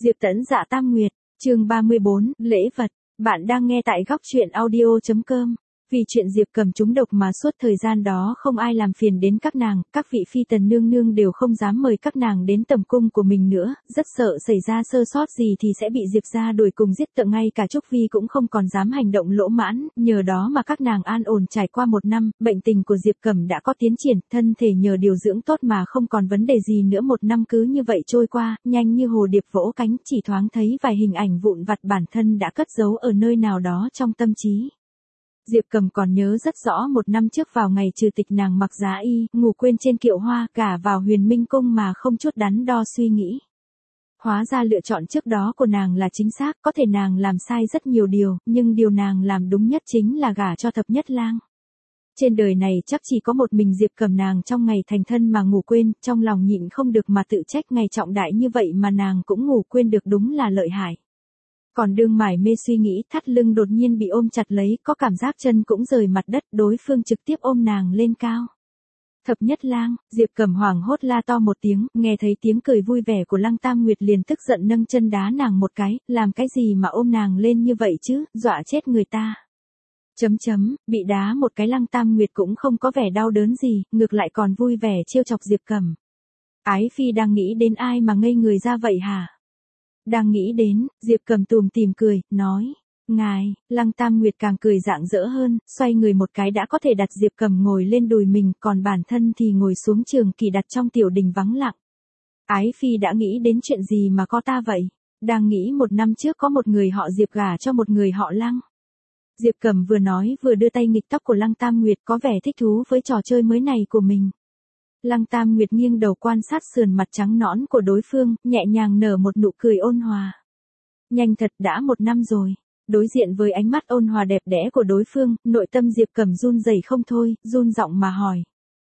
Diệp Tẫn Dạ Tam Nguyệt, chương 34, lễ vật. Bạn đang nghe tại góc truyện audio.com. Vì chuyện Diệp Cầm trúng độc mà suốt thời gian đó không ai làm phiền đến các nàng, các vị phi tần nương nương đều không dám mời các nàng đến tầm cung của mình nữa, rất sợ xảy ra sơ sót gì thì sẽ bị Diệp gia đuổi cùng giết tận, ngay cả Trúc Vi cũng không còn dám hành động lỗ mãn, nhờ đó mà các nàng an ổn trải qua một năm, bệnh tình của Diệp Cầm đã có tiến triển, thân thể nhờ điều dưỡng tốt mà không còn vấn đề gì nữa. Một năm cứ như vậy trôi qua, nhanh như hồ điệp vỗ cánh, chỉ thoáng thấy vài hình ảnh vụn vặt bản thân đã cất giấu ở nơi nào đó trong tâm trí. Diệp Cầm còn nhớ rất rõ một năm trước vào ngày trừ tịch nàng mặc giá y, ngủ quên trên kiệu hoa, cả vào Huyền Minh Cung mà không chút đắn đo suy nghĩ. Hóa ra lựa chọn trước đó của nàng là chính xác, có thể nàng làm sai rất nhiều điều, nhưng điều nàng làm đúng nhất chính là gả cho Thập Nhất Lang. Trên đời này chắc chỉ có một mình Diệp Cầm nàng trong ngày thành thân mà ngủ quên, trong lòng nhịn không được mà tự trách, ngày trọng đại như vậy mà nàng cũng ngủ quên được, đúng là lợi hại. Còn đương mải mê suy nghĩ, thắt lưng đột nhiên bị ôm chặt lấy, có cảm giác chân cũng rời mặt đất, đối phương trực tiếp ôm nàng lên cao. Thập Nhất Lang, Diệp Cầm hoảng hốt la to một tiếng, nghe thấy tiếng cười vui vẻ của Lăng Tam Nguyệt liền tức giận nâng chân đá nàng một cái, làm cái gì mà ôm nàng lên như vậy chứ, dọa chết người ta. Bị đá một cái Lăng Tam Nguyệt cũng không có vẻ đau đớn gì, ngược lại còn vui vẻ trêu chọc Diệp Cầm. Ái Phi đang nghĩ đến ai mà ngây người ra vậy hả? Đang nghĩ đến, Diệp Cầm tủm tỉm cười, nói, ngài. Lăng Tam Nguyệt càng cười rạng rỡ hơn, xoay người một cái đã có thể đặt Diệp Cầm ngồi lên đùi mình, còn bản thân thì ngồi xuống trường kỳ đặt trong tiểu đình vắng lặng. Ái Phi đã nghĩ đến chuyện gì mà có ta vậy? Đang nghĩ một năm trước có một người họ Diệp gả cho một người họ Lăng. Diệp Cầm vừa nói vừa đưa tay nghịch tóc của Lăng Tam Nguyệt, có vẻ thích thú với trò chơi mới này của mình. Lăng Tam Nguyệt nghiêng đầu quan sát sườn mặt trắng nõn của đối phương, nhẹ nhàng nở một nụ cười ôn hòa. Nhanh thật, đã một năm rồi. Đối diện với ánh mắt ôn hòa đẹp đẽ của đối phương, nội tâm Diệp Cầm run rẩy không thôi, run giọng mà hỏi.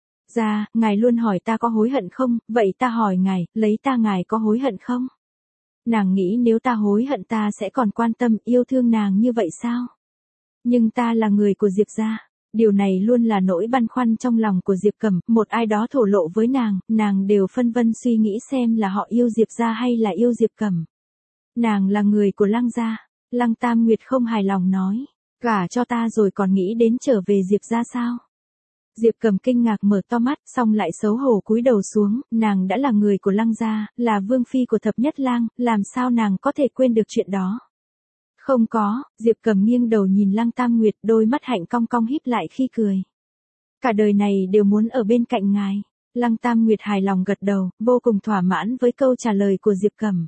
Dạ, ngài luôn hỏi ta có hối hận không, vậy ta hỏi ngài, lấy ta ngài có hối hận không? Nàng nghĩ nếu ta hối hận ta sẽ còn quan tâm, yêu thương nàng như vậy sao? Nhưng ta là người của Diệp gia. Điều này luôn là nỗi băn khoăn trong lòng của Diệp Cầm, một ai đó thổ lộ với nàng đều phân vân suy nghĩ xem là họ yêu Diệp gia hay là yêu Diệp Cầm. Nàng là người của Lăng gia. Lăng Tam Nguyệt không hài lòng nói, gả cho ta rồi còn nghĩ đến trở về Diệp gia sao? Diệp Cầm kinh ngạc mở to mắt, xong lại xấu hổ cúi đầu xuống, nàng đã là người của Lăng gia, là vương phi của Thập Nhất Lang, làm sao nàng có thể quên được chuyện đó? Không có. Diệp Cầm nghiêng đầu nhìn Lăng Tam Nguyệt, đôi mắt hạnh cong cong híp lại khi cười. Cả đời này đều muốn ở bên cạnh ngài. Lăng Tam Nguyệt hài lòng gật đầu, vô cùng thỏa mãn với câu trả lời của Diệp Cầm.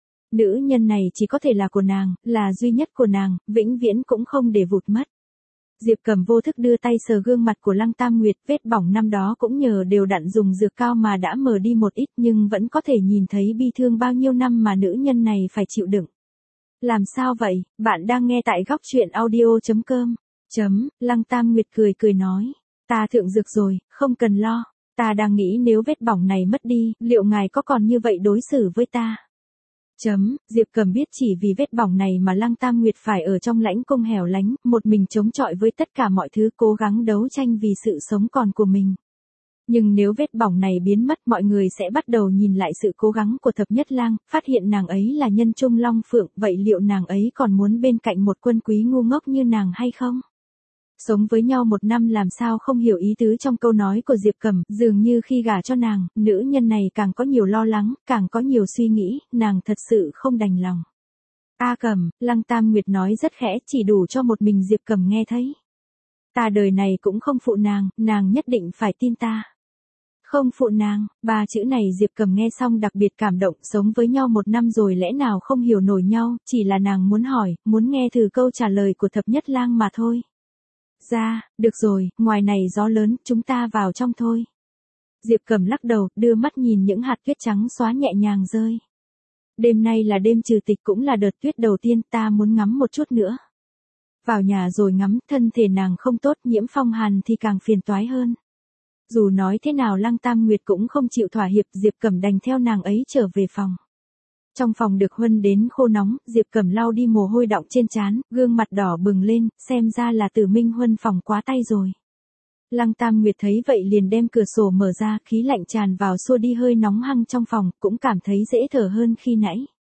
Nữ nhân này chỉ có thể là của nàng, là duy nhất của nàng, vĩnh viễn cũng không để vụt mất. Diệp Cầm vô thức đưa tay sờ gương mặt của Lăng Tam Nguyệt, vết bỏng năm đó cũng nhờ đều đặn dùng dược cao mà đã mờ đi một ít, nhưng vẫn có thể nhìn thấy bi thương bao nhiêu năm mà nữ nhân này phải chịu đựng. Làm sao vậy? Bạn đang nghe tại góc truyện audio.com. Lăng Tam Nguyệt cười nói. Ta thượng dược rồi, không cần lo. Ta đang nghĩ nếu vết bỏng này mất đi, liệu ngài có còn như vậy đối xử với ta? Diệp Cầm biết chỉ vì vết bỏng này mà Lăng Tam Nguyệt phải ở trong lãnh cung hẻo lánh, một mình chống chọi với tất cả mọi thứ, cố gắng đấu tranh vì sự sống còn của mình. Nhưng nếu vết bỏng này biến mất, mọi người sẽ bắt đầu nhìn lại sự cố gắng của Thập Nhất Lang, phát hiện nàng ấy là nhân trung long phượng, vậy liệu nàng ấy còn muốn bên cạnh một quân quý ngu ngốc như nàng hay không? Sống với nhau một năm làm sao không hiểu ý tứ trong câu nói của Diệp Cầm, dường như khi gả cho nàng, nữ nhân này càng có nhiều lo lắng, càng có nhiều suy nghĩ, nàng thật sự không đành lòng. A Cầm, Lăng Tam Nguyệt nói rất khẽ, chỉ đủ cho một mình Diệp Cầm nghe thấy. Ta đời này cũng không phụ nàng nhất định phải tin ta. Không phụ nàng, ba chữ này Diệp Cầm nghe xong đặc biệt cảm động, sống với nhau một năm rồi lẽ nào không hiểu nổi nhau, chỉ là nàng muốn hỏi, muốn nghe thử câu trả lời của Thập Nhất Lang mà thôi. Dạ, được rồi, ngoài này gió lớn, chúng ta vào trong thôi. Diệp Cầm lắc đầu, đưa mắt nhìn những hạt tuyết trắng xóa nhẹ nhàng rơi. Đêm nay là đêm trừ tịch cũng là đợt tuyết đầu tiên, ta muốn ngắm một chút nữa. Vào nhà rồi ngắm, thân thể nàng không tốt, nhiễm phong hàn thì càng phiền toái hơn. Dù nói thế nào Lăng Tam Nguyệt cũng không chịu thỏa hiệp, Diệp Cầm đành theo nàng ấy trở về phòng. Trong phòng được huân đến khô nóng, Diệp Cầm lau đi mồ hôi đọng trên trán, gương mặt đỏ bừng lên, xem ra là Tử Minh huân phòng quá tay rồi. Lăng Tam Nguyệt thấy vậy liền đem cửa sổ mở ra, khí lạnh tràn vào xua đi hơi nóng hăng trong phòng, cũng cảm thấy dễ thở hơn khi nãy.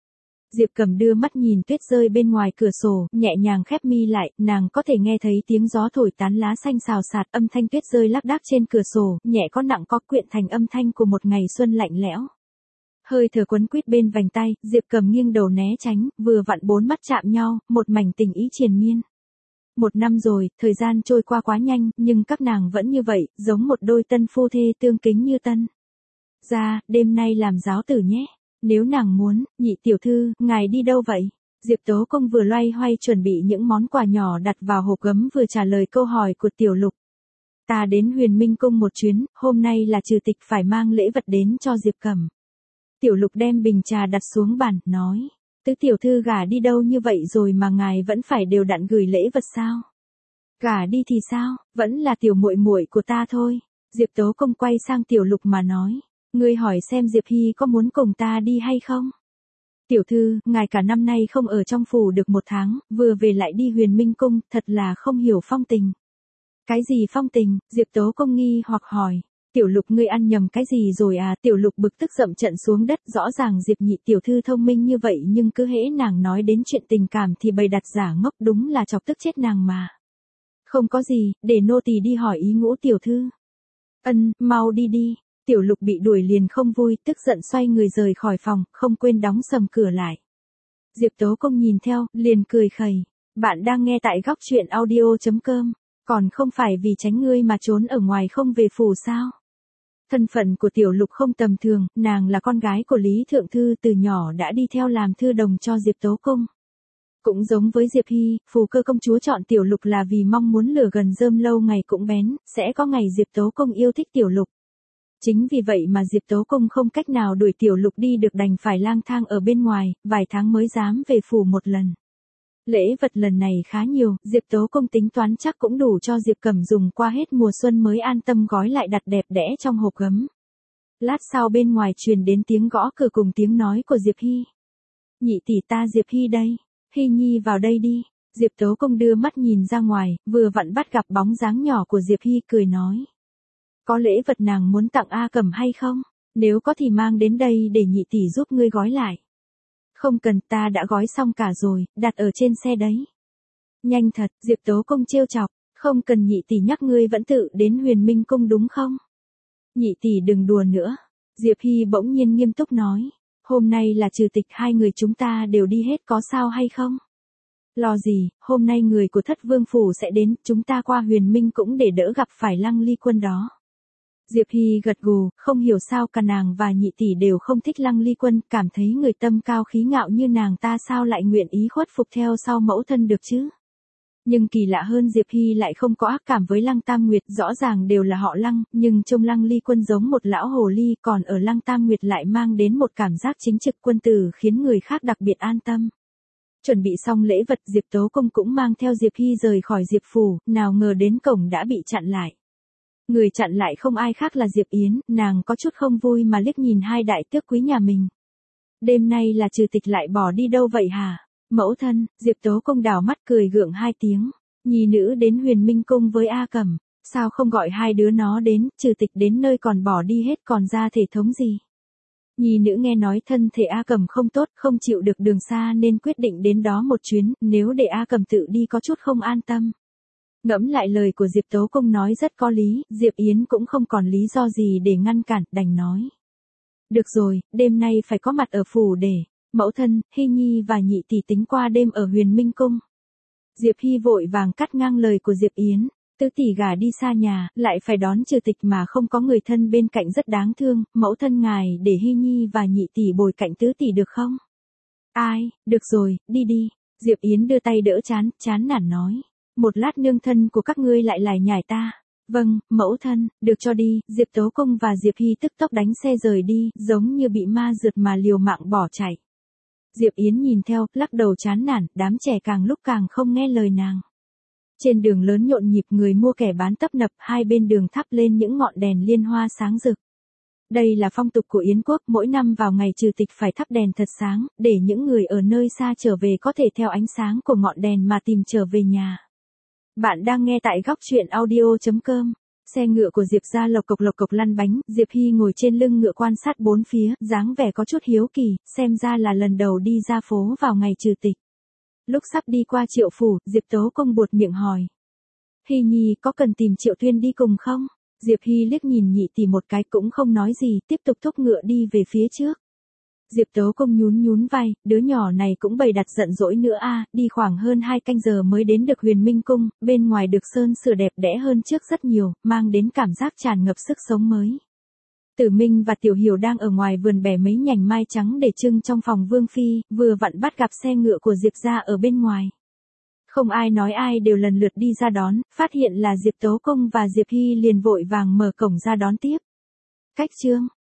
Diệp Cẩm đưa mắt nhìn tuyết rơi bên ngoài cửa sổ, nhẹ nhàng khép mi lại, nàng có thể nghe thấy tiếng gió thổi tán lá xanh xào xạc, âm thanh tuyết rơi lác đác trên cửa sổ, nhẹ có nặng có quyện thành âm thanh của một ngày xuân lạnh lẽo. Hơi thở quấn quýt bên vành tay, Diệp Cẩm nghiêng đầu né tránh, vừa vặn bốn mắt chạm nhau, một mảnh tình ý triền miên. 1 năm rồi, thời gian trôi qua quá nhanh, nhưng các nàng vẫn như vậy, giống một đôi tân phu thê tương kính như tân. Ra, đêm nay làm giáo tử nhé. Nếu nàng muốn, nhị tiểu thư, ngài đi đâu vậy? Diệp Tố Công vừa loay hoay chuẩn bị những món quà nhỏ đặt vào hộp gấm vừa trả lời câu hỏi của Tiểu Lục. Ta đến Huyền Minh Cung một chuyến, hôm nay là trừ tịch phải mang lễ vật đến cho Diệp Cẩm. Tiểu Lục đem bình trà đặt xuống bàn, nói. Tứ tiểu thư gả đi đâu như vậy rồi mà ngài vẫn phải đều đặn gửi lễ vật sao? Gả đi thì sao, vẫn là tiểu muội muội của ta thôi. Diệp Tố Công quay sang Tiểu Lục mà nói. Ngươi hỏi xem Diệp Hy có muốn cùng ta đi hay không? Tiểu thư, ngài cả năm nay không ở trong phủ được 1 tháng, vừa về lại đi Huyền Minh Cung, thật là không hiểu phong tình. Cái gì phong tình? Diệp Tố Công nghi hoặc hỏi. Tiểu Lục ngươi ăn nhầm cái gì rồi à? Tiểu Lục bực tức dậm trận xuống đất, rõ ràng Diệp nhị tiểu thư thông minh như vậy nhưng cứ hễ nàng nói đến chuyện tình cảm thì bày đặt giả ngốc, đúng là chọc tức chết nàng mà. Không có gì, để nô tỳ đi hỏi ý Ngũ tiểu thư. Mau đi đi. Tiểu Lục bị đuổi liền không vui, tức giận xoay người rời khỏi phòng, không quên đóng sầm cửa lại. Diệp Tố Công nhìn theo, liền cười khẩy. Bạn đang nghe tại góc truyện audio.com. Còn không phải vì tránh ngươi mà trốn ở ngoài không về phủ sao? Thân phận của Tiểu Lục không tầm thường, nàng là con gái của Lý Thượng Thư, từ nhỏ đã đi theo làm thư đồng cho Diệp Tố Công. Cũng giống với Diệp Hy, phù cơ công chúa chọn Tiểu Lục là vì mong muốn lửa gần rơm lâu ngày cũng bén, sẽ có ngày Diệp Tố Công yêu thích Tiểu Lục. Chính vì vậy mà Diệp Tố Công không cách nào đuổi Tiểu Lục đi được, đành phải lang thang ở bên ngoài, vài tháng mới dám về phủ một lần. Lễ vật lần này khá nhiều, Diệp Tố Công tính toán chắc cũng đủ cho Diệp Cẩm dùng qua hết mùa xuân mới an tâm gói lại đặt đẹp đẽ trong hộp gấm. Lát sau bên ngoài truyền đến tiếng gõ cửa cùng tiếng nói của Diệp Hy. Nhị tỷ ta Diệp Hy đây, Hy nhi vào đây đi. Diệp Tố Công đưa mắt nhìn ra ngoài, vừa vặn bắt gặp bóng dáng nhỏ của Diệp Hy, cười nói. Có lễ vật nàng muốn tặng A Cẩm hay không? Nếu có thì mang đến đây để nhị tỷ giúp ngươi gói lại. Không cần, ta đã gói xong cả rồi, đặt ở trên xe đấy. Nhanh thật, Diệp Tố Công trêu chọc, không cần nhị tỷ nhắc, ngươi vẫn tự đến Huyền Minh Cung đúng không? Nhị tỷ đừng đùa nữa. Diệp Hy bỗng nhiên nghiêm túc nói, hôm nay là trừ tịch, hai người chúng ta đều đi hết có sao hay không? Lo gì, hôm nay người của Thất Vương Phủ sẽ đến, chúng ta qua Huyền Minh cũng để đỡ gặp phải Lăng Ly Quân đó. Diệp Hy gật gù, không hiểu sao cả nàng và nhị tỷ đều không thích Lăng Ly Quân, cảm thấy người tâm cao khí ngạo như nàng ta sao lại nguyện ý khuất phục theo sau mẫu thân được chứ. Nhưng kỳ lạ hơn, Diệp Hy lại không có ác cảm với Lăng Tam Nguyệt, rõ ràng đều là họ Lăng, nhưng trông Lăng Ly Quân giống một lão hồ ly, còn ở Lăng Tam Nguyệt lại mang đến một cảm giác chính trực quân tử khiến người khác đặc biệt an tâm. Chuẩn bị xong lễ vật, Diệp Tố Công cũng mang theo Diệp Hy rời khỏi Diệp Phủ, nào ngờ đến cổng đã bị chặn lại. Người chặn lại không ai khác là Diệp Yến, nàng có chút không vui mà liếc nhìn hai đại tước quý nhà mình. Đêm nay là trừ tịch lại bỏ đi đâu vậy hả? Mẫu thân, Diệp Tố Công đảo mắt cười gượng 2 tiếng. Nhi nữ đến Huyền Minh Cung với A Cẩm, sao không gọi hai đứa nó đến, trừ tịch đến nơi còn bỏ đi hết còn ra thể thống gì? Nhi nữ nghe nói thân thể A Cẩm không tốt, không chịu được đường xa nên quyết định đến đó một chuyến, nếu để A Cẩm tự đi có chút không an tâm. Ngẫm lại lời của Diệp Tố Công nói rất có lý, Diệp Yến cũng không còn lý do gì để ngăn cản, đành nói. Được rồi, đêm nay phải có mặt ở phủ để, mẫu thân, Hy nhi và nhị tỷ tính qua đêm ở Huyền Minh Cung. Diệp Hy vội vàng cắt ngang lời của Diệp Yến, tứ tỷ gả đi xa nhà, lại phải đón trừ tịch mà không có người thân bên cạnh rất đáng thương, mẫu thân ngài để Hy nhi và nhị tỷ bồi cạnh tứ tỷ được không? Ai, được rồi, đi đi. Diệp Yến đưa tay đỡ chán nản nói. Một lát nương thân của các ngươi lại lải nhải ta. Vâng, mẫu thân, được cho đi. Diệp Tố Công và Diệp Hy tức tốc đánh xe rời đi, giống như bị ma rượt mà liều mạng bỏ chạy. Diệp Yến nhìn theo, lắc đầu chán nản, đám trẻ càng lúc càng không nghe lời nàng. Trên đường lớn nhộn nhịp, người mua kẻ bán tấp nập, hai bên đường thắp lên những ngọn đèn liên hoa sáng rực. Đây là phong tục của Yến quốc, mỗi năm vào ngày trừ tịch phải thắp đèn thật sáng, để những người ở nơi xa trở về có thể theo ánh sáng của ngọn đèn mà tìm trở về nhà. Bạn đang nghe tại góc truyện audio.com. Xe ngựa của Diệp gia lộc cộc lăn bánh, Diệp Hy ngồi trên lưng ngựa quan sát bốn phía, dáng vẻ có chút hiếu kỳ, xem ra là lần đầu đi ra phố vào ngày trừ tịch. Lúc sắp đi qua Triệu phủ, Diệp Tố Công buột miệng hỏi. Hy nhi có cần tìm Triệu Tuyên đi cùng không? Diệp Hy liếc nhìn nhị tỷ một cái cũng không nói gì, tiếp tục thúc ngựa đi về phía trước. Diệp Tố Công nhún vai, đứa nhỏ này cũng bày đặt giận dỗi nữa a, đi khoảng hơn 2 canh giờ mới đến được Huyền Minh Cung, bên ngoài được sơn sửa đẹp đẽ hơn trước rất nhiều, mang đến cảm giác tràn ngập sức sống mới. Tử Minh và Tiểu Hiểu đang ở ngoài vườn bẻ mấy nhành mai trắng để trưng trong phòng Vương Phi, vừa vặn bắt gặp xe ngựa của Diệp gia ở bên ngoài. Không ai nói ai đều lần lượt đi ra đón, phát hiện là Diệp Tố Công và Diệp Hy liền vội vàng mở cổng ra đón tiếp. Cách chương